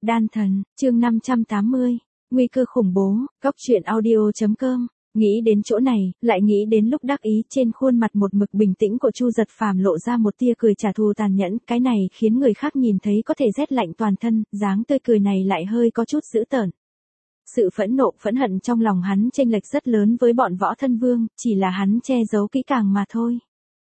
Đan thần, chương 580, nguy cơ khủng bố, góc truyện audio.com. Nghĩ đến chỗ này, lại nghĩ đến lúc đắc ý trên khuôn mặt một mực bình tĩnh của Chu Giật Phàm lộ ra một tia cười trả thù tàn nhẫn, cái này khiến người khác nhìn thấy có thể rét lạnh toàn thân, dáng tươi cười này lại hơi có chút dữ tợn. Sự phẫn nộ, phẫn hận trong lòng hắn chênh lệch rất lớn với bọn Võ Thân Vương, chỉ là hắn che giấu kỹ càng mà thôi.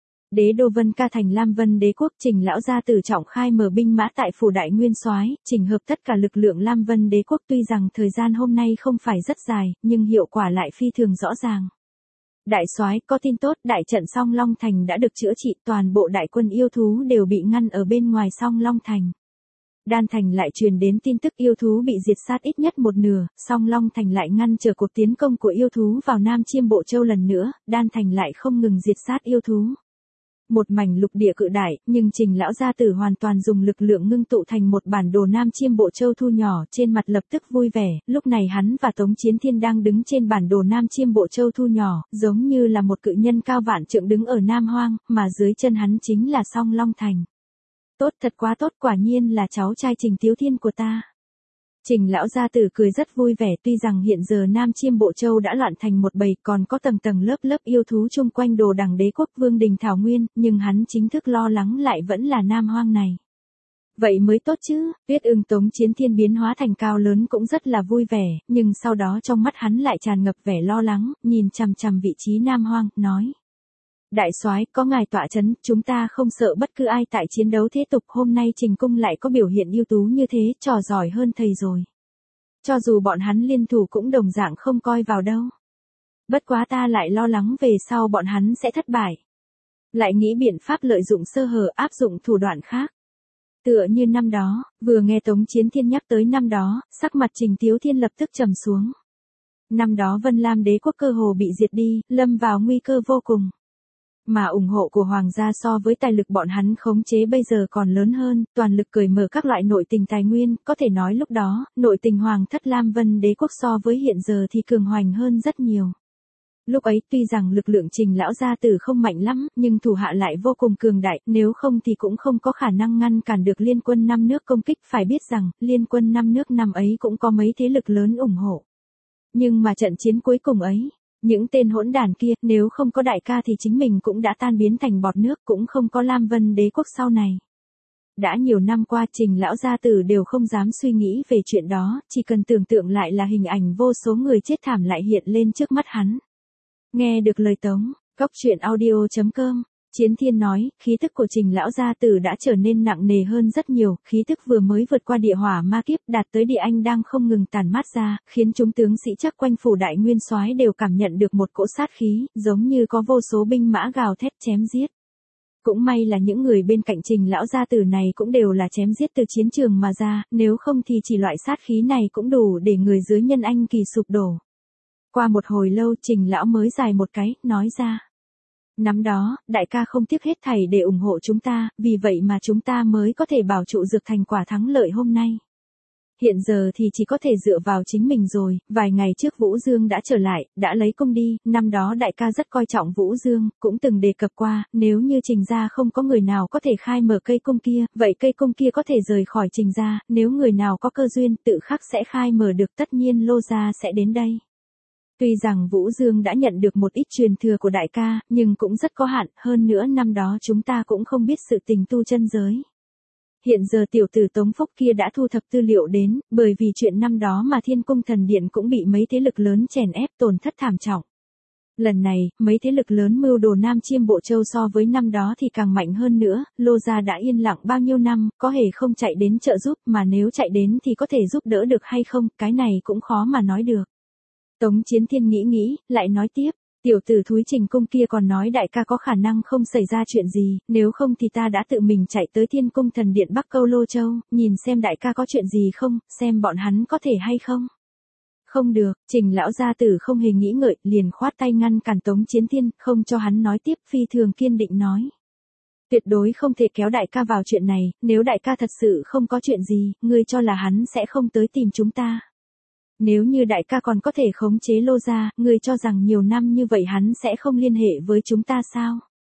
Đế đô Vân Ca thành Lam Vân Đế quốc, Trình lão gia tử trọng khai mở binh mã tại phủ Đại Nguyên Soái, chỉnh hợp tất cả lực lượng Lam Vân Đế quốc, tuy rằng thời gian hôm nay không phải rất dài, nhưng hiệu quả lại phi thường rõ ràng. Đại soái, có tin tốt, đại trận Song Long Thành đã được chữa trị, toàn bộ đại quân yêu thú đều bị ngăn ở bên ngoài Song Long Thành. Đan Thành lại truyền đến tin tức yêu thú bị diệt sát ít nhất một nửa, Song Long Thành lại ngăn trở cuộc tiến công của yêu thú vào Nam Chiêm Bộ Châu lần nữa, Đan Thành lại không ngừng diệt sát yêu thú. Một mảnh lục địa cự đại, nhưng Trình lão gia tử hoàn toàn dùng lực lượng ngưng tụ thành một bản đồ Nam Chiêm Bộ Châu thu nhỏ, trên mặt lập tức vui vẻ, lúc này hắn và Tống Chiến Thiên đang đứng trên bản đồ Nam Chiêm Bộ Châu thu nhỏ, giống như là một cự nhân cao vạn trượng đứng ở Nam Hoang, mà dưới chân hắn chính là Song Long Thành. Tốt, thật quá tốt, quả nhiên là cháu trai Trình Tiếu Thiên của ta. Trình lão gia tử cười rất vui vẻ, tuy rằng hiện giờ Nam Chiêm Bộ Châu đã loạn thành một bầy, còn có tầng tầng lớp lớp yêu thú chung quanh Đồ Đằng Đế quốc Vương Đình Thảo Nguyên, nhưng hắn chính thức lo lắng lại vẫn là Nam Hoang này. Vậy mới tốt chứ, Tuyết Ưng Tống Chiến Thiên biến hóa thành cao lớn cũng rất là vui vẻ, nhưng sau đó trong mắt hắn lại tràn ngập vẻ lo lắng, nhìn chằm chằm vị trí Nam Hoang, nói. Đại soái, có ngài tọa chấn, chúng ta không sợ bất cứ ai tại chiến đấu thế tục, hôm nay Trình cung lại có biểu hiện ưu tú như thế, trò giỏi hơn thầy rồi. Cho dù bọn hắn liên thủ cũng đồng dạng không coi vào đâu. Bất quá ta lại lo lắng về sau bọn hắn sẽ thất bại. Lại nghĩ biện pháp lợi dụng sơ hở, áp dụng thủ đoạn khác. Tựa như năm đó, vừa nghe Tống Chiến Thiên nhắc tới năm đó, sắc mặt Trình Tiếu Thiên lập tức trầm xuống. Năm đó Vân Lam Đế quốc cơ hồ bị diệt đi, lâm vào nguy cơ vô cùng. Mà ủng hộ của hoàng gia so với tài lực bọn hắn khống chế bây giờ còn lớn hơn, toàn lực cởi mở các loại nội tình tài nguyên, có thể nói lúc đó, nội tình hoàng thất Lam Vân Đế quốc so với hiện giờ thì cường hoành hơn rất nhiều. Lúc ấy tuy rằng lực lượng Trình lão gia tử không mạnh lắm, nhưng thủ hạ lại vô cùng cường đại, nếu không thì cũng không có khả năng ngăn cản được liên quân 5 nước công kích, phải biết rằng, liên quân 5 nước năm ấy cũng có mấy thế lực lớn ủng hộ. Nhưng mà trận chiến cuối cùng ấy, những tên hỗn đản kia, nếu không có đại ca thì chính mình cũng đã tan biến thành bọt nước, cũng không có Lam Vân Đế quốc sau này. Đã nhiều năm qua Trình lão gia tử đều không dám suy nghĩ về chuyện đó, chỉ cần tưởng tượng lại là hình ảnh vô số người chết thảm lại hiện lên trước mắt hắn. Nghe được lời Tống, góc truyện audio.com. Chiến Thiên nói, khí thức của Trình lão gia tử đã trở nên nặng nề hơn rất nhiều, khí thức vừa mới vượt qua địa hỏa ma kiếp, đạt tới địa anh đang không ngừng tản mát ra, khiến chúng tướng sĩ chắc quanh phủ Đại Nguyên Soái đều cảm nhận được một cỗ sát khí, giống như có vô số binh mã gào thét chém giết. Cũng may là những người bên cạnh Trình lão gia tử này cũng đều là chém giết từ chiến trường mà ra, nếu không thì chỉ loại sát khí này cũng đủ để người dưới nhân anh kỳ sụp đổ. Qua một hồi lâu Trình lão mới dài một cái, nói ra. Năm đó, đại ca không tiếc hết thảy để ủng hộ chúng ta, vì vậy mà chúng ta mới có thể bảo trụ dược thành quả thắng lợi hôm nay. Hiện giờ thì chỉ có thể dựa vào chính mình rồi, vài ngày trước Vũ Dương đã trở lại, đã lấy cung đi, năm đó đại ca rất coi trọng Vũ Dương, cũng từng đề cập qua, nếu như Trình gia không có người nào có thể khai mở cây cung kia, vậy cây cung kia có thể rời khỏi Trình gia, nếu người nào có cơ duyên tự khắc sẽ khai mở được, tất nhiên Lô gia sẽ đến đây. Tuy rằng Vũ Dương đã nhận được một ít truyền thừa của đại ca, nhưng cũng rất có hạn, hơn nữa năm đó chúng ta cũng không biết sự tình tu chân giới. Hiện giờ tiểu tử Tống Phúc kia đã thu thập tư liệu đến, bởi vì chuyện năm đó mà Thiên Cung Thần Điện cũng bị mấy thế lực lớn chèn ép, tổn thất thảm trọng. Lần này, mấy thế lực lớn mưu đồ Nam Chiêm Bộ Châu so với năm đó thì càng mạnh hơn nữa, Lô gia đã yên lặng bao nhiêu năm, có hề không chạy đến trợ giúp, mà nếu chạy đến thì có thể giúp đỡ được hay không, cái này cũng khó mà nói được. Tống Chiến Thiên nghĩ, lại nói tiếp, tiểu tử thúi Trình cung kia còn nói đại ca có khả năng không xảy ra chuyện gì, nếu không thì ta đã tự mình chạy tới Thiên Cung Thần Điện Bắc Câu Lô Châu, nhìn xem đại ca có chuyện gì không, xem bọn hắn có thể hay không. Không được, Trình lão gia tử không hề nghĩ ngợi, liền khoát tay ngăn cản Tống Chiến Thiên, không cho hắn nói tiếp, phi thường kiên định nói. Tuyệt đối không thể kéo đại ca vào chuyện này, nếu đại ca thật sự không có chuyện gì, ngươi cho là hắn sẽ không tới tìm chúng ta. Nếu như đại ca còn có thể khống chế Lô gia, ngươi cho rằng nhiều năm như vậy hắn sẽ không liên hệ với chúng ta sao?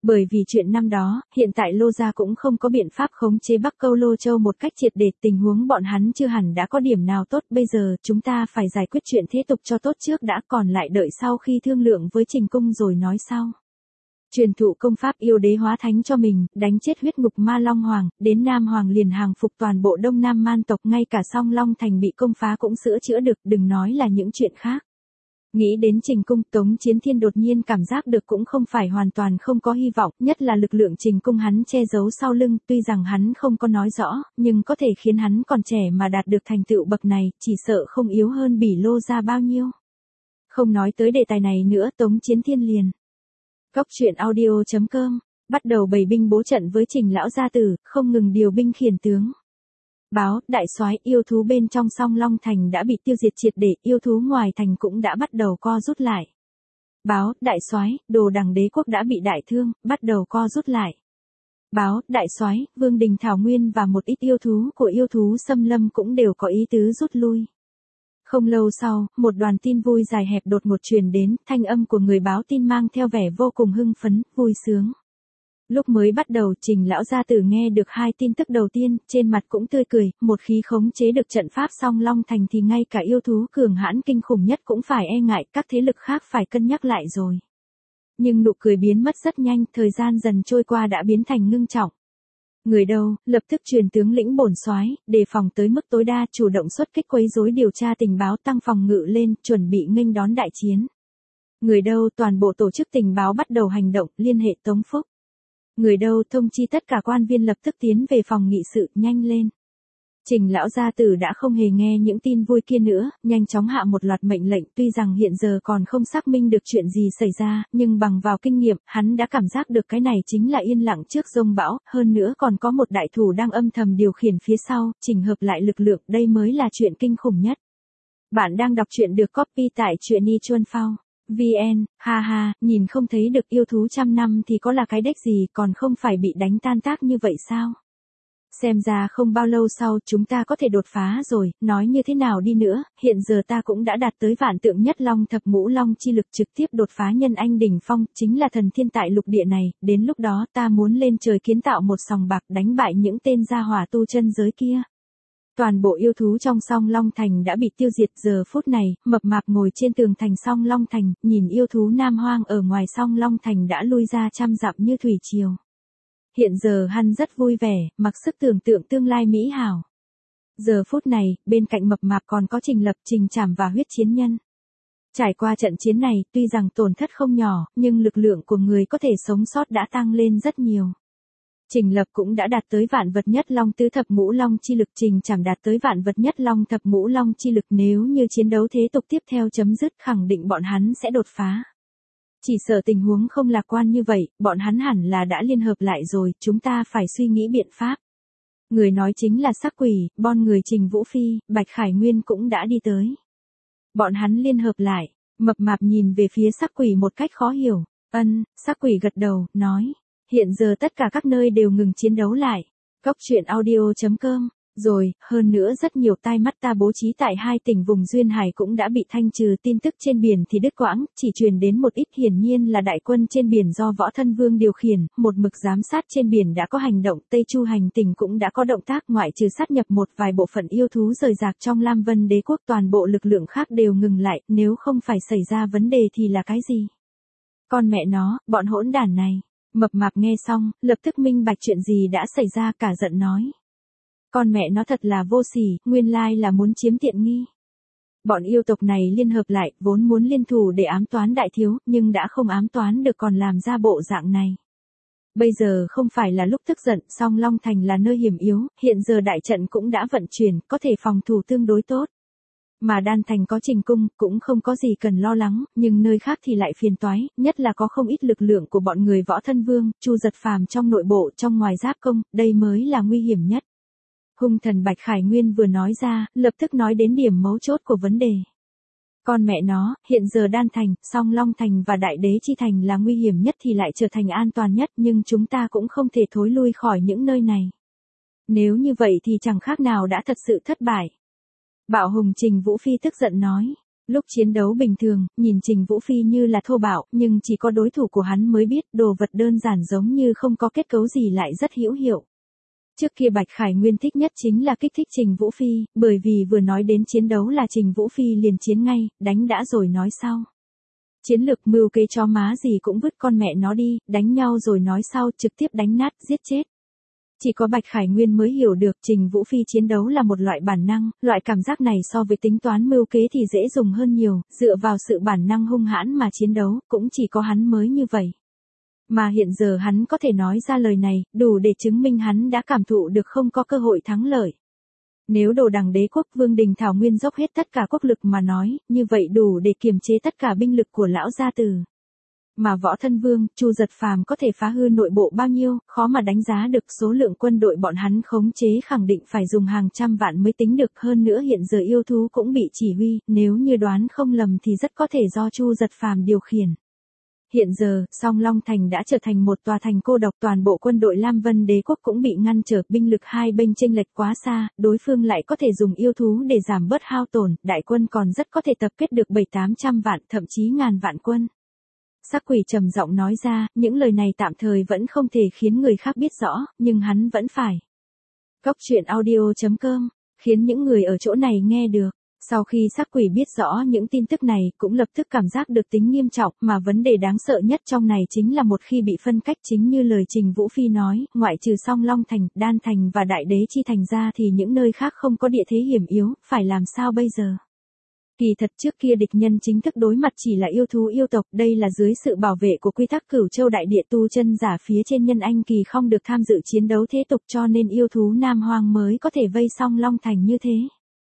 Bởi vì chuyện năm đó, hiện tại Lô gia cũng không có biện pháp khống chế Bắc Câu Lô Châu một cách triệt để, tình huống bọn hắn chưa hẳn đã có điểm nào tốt, bây giờ chúng ta phải giải quyết chuyện thế tục cho tốt trước đã, còn lại đợi sau khi thương lượng với Trình cung rồi nói sau. Truyền thụ công pháp yêu đế hóa thánh cho mình, đánh chết huyết ngục ma Long Hoàng, đến Nam Hoàng liền hàng phục toàn bộ Đông Nam man tộc, ngay cả Song Long Thành bị công phá cũng sửa chữa được, đừng nói là những chuyện khác. Nghĩ đến Trình cung, Tống Chiến Thiên đột nhiên cảm giác được cũng không phải hoàn toàn không có hy vọng, nhất là lực lượng Trình cung hắn che giấu sau lưng, tuy rằng hắn không có nói rõ, nhưng có thể khiến hắn còn trẻ mà đạt được thành tựu bậc này, chỉ sợ không yếu hơn Bỉ Lô gia bao nhiêu. Không nói tới đề tài này nữa, Tống Chiến Thiên liền. Cốc truyện audio.com, bắt đầu bày binh bố trận với Trình lão gia tử, không ngừng điều binh khiển tướng. Báo, đại soái, yêu thú bên trong Song Long Thành đã bị tiêu diệt triệt để, yêu thú ngoài thành cũng đã bắt đầu co rút lại. Báo, đại soái, Đồ Đằng đế quốc đã bị đại thương, bắt đầu co rút lại. Báo, đại soái, Vương Đình Thảo Nguyên và một ít yêu thú của yêu thú xâm lâm cũng đều có ý tứ rút lui. Không lâu sau, một đoàn tin vui dài hẹp đột ngột truyền đến, thanh âm của người báo tin mang theo vẻ vô cùng hưng phấn, vui sướng. Lúc mới bắt đầu, Trình lão gia tử nghe được hai tin tức đầu tiên, trên mặt cũng tươi cười, một khi khống chế được trận pháp Song Long Thành thì ngay cả yêu thú cường hãn kinh khủng nhất cũng phải e ngại, các thế lực khác phải cân nhắc lại rồi. Nhưng nụ cười biến mất rất nhanh, thời gian dần trôi qua đã biến thành ngưng trọng. Người đâu, lập tức truyền tướng lĩnh bổn soái, đề phòng tới mức tối đa, chủ động xuất kích quấy rối điều tra tình báo, tăng phòng ngự lên, chuẩn bị nghênh đón đại chiến. Người đâu, toàn bộ tổ chức tình báo bắt đầu hành động, liên hệ Tống Phúc. Người đâu, thông chi tất cả quan viên lập tức tiến về phòng nghị sự, nhanh lên. Trình lão gia tử đã không hề nghe những tin vui kia nữa, nhanh chóng hạ một loạt mệnh lệnh, tuy rằng hiện giờ còn không xác minh được chuyện gì xảy ra, nhưng bằng vào kinh nghiệm, hắn đã cảm giác được cái này chính là yên lặng trước giông bão, hơn nữa còn có một đại thủ đang âm thầm điều khiển phía sau, chỉnh hợp lại lực lượng, đây mới là chuyện kinh khủng nhất. Bạn đang đọc truyện được copy tại truyện.y.chuan.phao. VN, ha ha, nhìn không thấy được yêu thú trăm năm thì có là cái đếch gì, còn không phải bị đánh tan tác như vậy sao? Xem ra không bao lâu sau chúng ta có thể đột phá rồi, nói như thế nào đi nữa, hiện giờ ta cũng đã đạt tới vạn tượng nhất long thập ngũ long chi lực, trực tiếp đột phá nhân anh đỉnh phong, chính là thần thiên tại lục địa này, đến lúc đó ta muốn lên trời kiến tạo một sòng bạc đánh bại những tên gia hỏa tu chân giới kia. Toàn bộ yêu thú trong Song Long Thành đã bị tiêu diệt, giờ phút này, mập mạp ngồi trên tường thành Song Long Thành, nhìn yêu thú Nam Hoang ở ngoài Song Long Thành đã lui ra trăm dặm như thủy triều. Hiện giờ hắn rất vui vẻ, mặc sức tưởng tượng tương lai mỹ hảo. Giờ phút này, bên cạnh mập mạp còn có Trình Lập, Trình Trảm và huyết chiến nhân. Trải qua trận chiến này, tuy rằng tổn thất không nhỏ, nhưng lực lượng của người có thể sống sót đã tăng lên rất nhiều. Trình Lập cũng đã đạt tới vạn vật nhất long tứ thập ngũ long chi lực, Trình Trảm đạt tới vạn vật nhất long thập ngũ long chi lực, nếu như chiến đấu thế tục tiếp theo chấm dứt, khẳng định bọn hắn sẽ đột phá. Chỉ sợ tình huống không lạc quan như vậy, bọn hắn hẳn là đã liên hợp lại rồi, chúng ta phải suy nghĩ biện pháp. Người nói chính là Sắc Quỷ, bon người Trình Vũ Phi, Bạch Khải Nguyên cũng đã đi tới. Bọn hắn liên hợp lại, mập mạp nhìn về phía Sắc Quỷ một cách khó hiểu. Sắc Quỷ gật đầu, nói, hiện giờ tất cả các nơi đều ngừng chiến đấu lại. Cốc truyện audio.com. Rồi, hơn nữa rất nhiều tai mắt ta bố trí tại hai tỉnh vùng Duyên Hải cũng đã bị thanh trừ, tin tức trên biển thì đứt quãng, chỉ truyền đến một ít, hiển nhiên là đại quân trên biển do Võ Thân Vương điều khiển, một mực giám sát trên biển đã có hành động, Tây Chu hành tỉnh cũng đã có động tác, ngoại trừ sát nhập một vài bộ phận yêu thú rời rạc trong Lam Vân đế quốc, toàn bộ lực lượng khác đều ngừng lại, nếu không phải xảy ra vấn đề thì là cái gì? Con mẹ nó, bọn hỗn đản này. Mập mạp nghe xong, lập tức minh bạch chuyện gì đã xảy ra, cả giận nói. Con mẹ nó thật là vô sỉ, nguyên lai là muốn chiếm tiện nghi. Bọn yêu tộc này liên hợp lại, vốn muốn liên thủ để ám toán đại thiếu, nhưng đã không ám toán được còn làm ra bộ dạng này. Bây giờ không phải là lúc tức giận, Song Long Thành là nơi hiểm yếu, hiện giờ đại trận cũng đã vận chuyển, có thể phòng thủ tương đối tốt. Mà Đan Thành có Trình cung, cũng không có gì cần lo lắng, nhưng nơi khác thì lại phiền toái, nhất là có không ít lực lượng của bọn người Võ Thân Vương, Chu Giật Phàm trong nội bộ, trong ngoài giáp công, đây mới là nguy hiểm nhất. Hung thần Bạch Khải Nguyên vừa nói ra, lập tức nói đến điểm mấu chốt của vấn đề. Con mẹ nó, hiện giờ Đan Thành, Song Long Thành và Đại Đế Chi Thành là nguy hiểm nhất thì lại trở thành an toàn nhất, nhưng chúng ta cũng không thể thối lui khỏi những nơi này. Nếu như vậy thì chẳng khác nào đã thật sự thất bại. Bạo Hùng Trình Vũ Phi tức giận nói. Lúc chiến đấu bình thường, nhìn Trình Vũ Phi như là thô bạo, nhưng chỉ có đối thủ của hắn mới biết đồ vật đơn giản giống như không có kết cấu gì lại rất hữu hiệu. Trước kia Bạch Khải Nguyên thích nhất chính là kích thích Trình Vũ Phi, bởi vì vừa nói đến chiến đấu là Trình Vũ Phi liền chiến ngay, đánh đã rồi nói sau. Chiến lược mưu kế chó má gì cũng vứt con mẹ nó đi, đánh nhau rồi nói sau, trực tiếp đánh nát, giết chết. Chỉ có Bạch Khải Nguyên mới hiểu được Trình Vũ Phi chiến đấu là một loại bản năng, loại cảm giác này so với tính toán mưu kế thì dễ dùng hơn nhiều, dựa vào sự bản năng hung hãn mà chiến đấu, cũng chỉ có hắn mới như vậy. Mà hiện giờ hắn có thể nói ra lời này, đủ để chứng minh hắn đã cảm thụ được không có cơ hội thắng lợi. Nếu Đồ Đằng Đế quốc Vương Đình Thảo Nguyên dốc hết tất cả quốc lực mà nói, như vậy đủ để kiềm chế tất cả binh lực của lão gia tử. Mà Võ Thân Vương, Chu Giật Phàm có thể phá hư nội bộ bao nhiêu, khó mà đánh giá được số lượng quân đội bọn hắn khống chế khẳng định phải dùng hàng trăm vạn mới tính được, hơn nữa hiện giờ yêu thú cũng bị chỉ huy, nếu như đoán không lầm thì rất có thể do Chu Giật Phàm điều khiển. Hiện giờ, Song Long Thành đã trở thành một tòa thành cô độc, toàn bộ quân đội Lam Vân Đế quốc cũng bị ngăn trở, binh lực hai bên chênh lệch quá xa, đối phương lại có thể dùng yêu thú để giảm bớt hao tổn, đại quân còn rất có thể tập kết được 700-800 vạn, thậm chí ngàn vạn quân. Sắc Quỷ trầm giọng nói ra, những lời này tạm thời vẫn không thể khiến người khác biết rõ, nhưng hắn vẫn phải. Cốc truyện audio.com, khiến những người ở chỗ này nghe được. Sau khi Sắc Quỷ biết rõ những tin tức này, cũng lập tức cảm giác được tính nghiêm trọng, mà vấn đề đáng sợ nhất trong này chính là một khi bị phân cách, chính như lời Trình Vũ Phi nói, ngoại trừ Song Long Thành, Đan Thành và Đại Đế Chi Thành ra thì những nơi khác không có địa thế hiểm yếu, phải làm sao bây giờ? Kỳ thật trước kia địch nhân chính thức đối mặt chỉ là yêu thú yêu tộc, đây là dưới sự bảo vệ của quy tắc Cửu Châu Đại Địa, tu chân giả phía trên Nhân Anh Kỳ không được tham dự chiến đấu thế tục, cho nên yêu thú Nam Hoang mới có thể vây Song Long Thành như thế.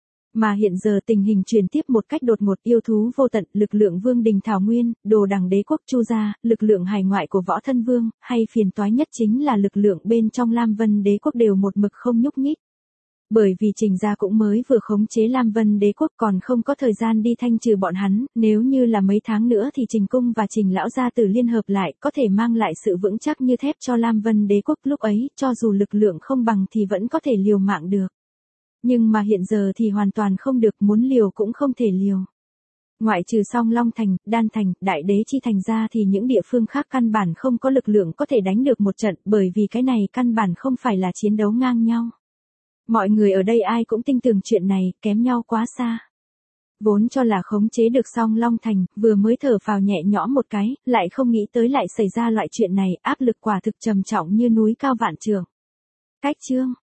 Mà hiện giờ tình hình chuyển tiếp một cách đột ngột, yêu thú vô tận, lực lượng Vương Đình Thảo Nguyên, Đồ Đằng Đế quốc Chu gia, lực lượng hải ngoại của Võ Thân Vương, hay phiền toái nhất chính là lực lượng bên trong Lam Vân Đế quốc đều một mực không nhúc nhích. Bởi vì Trình gia cũng mới vừa khống chế Lam Vân Đế quốc, còn không có thời gian đi thanh trừ bọn hắn, nếu như là mấy tháng nữa thì Trình cung và Trình lão gia tử liên hợp lại, có thể mang lại sự vững chắc như thép cho Lam Vân Đế quốc, lúc ấy, cho dù lực lượng không bằng thì vẫn có thể liều mạng được. Nhưng mà hiện giờ thì hoàn toàn không được, muốn liều cũng không thể liều. Ngoại trừ Song Long Thành, Đan Thành, Đại Đế Chi Thành ra thì những địa phương khác căn bản không có lực lượng có thể đánh được một trận, bởi vì cái này căn bản không phải là chiến đấu ngang nhau. Mọi người ở đây ai cũng tin tưởng chuyện này, kém nhau quá xa. Vốn cho là khống chế được Song Long Thành, vừa mới thở phào nhẹ nhõm một cái, lại không nghĩ tới lại xảy ra loại chuyện này, áp lực quả thực trầm trọng như núi cao vạn trượng. Cách chương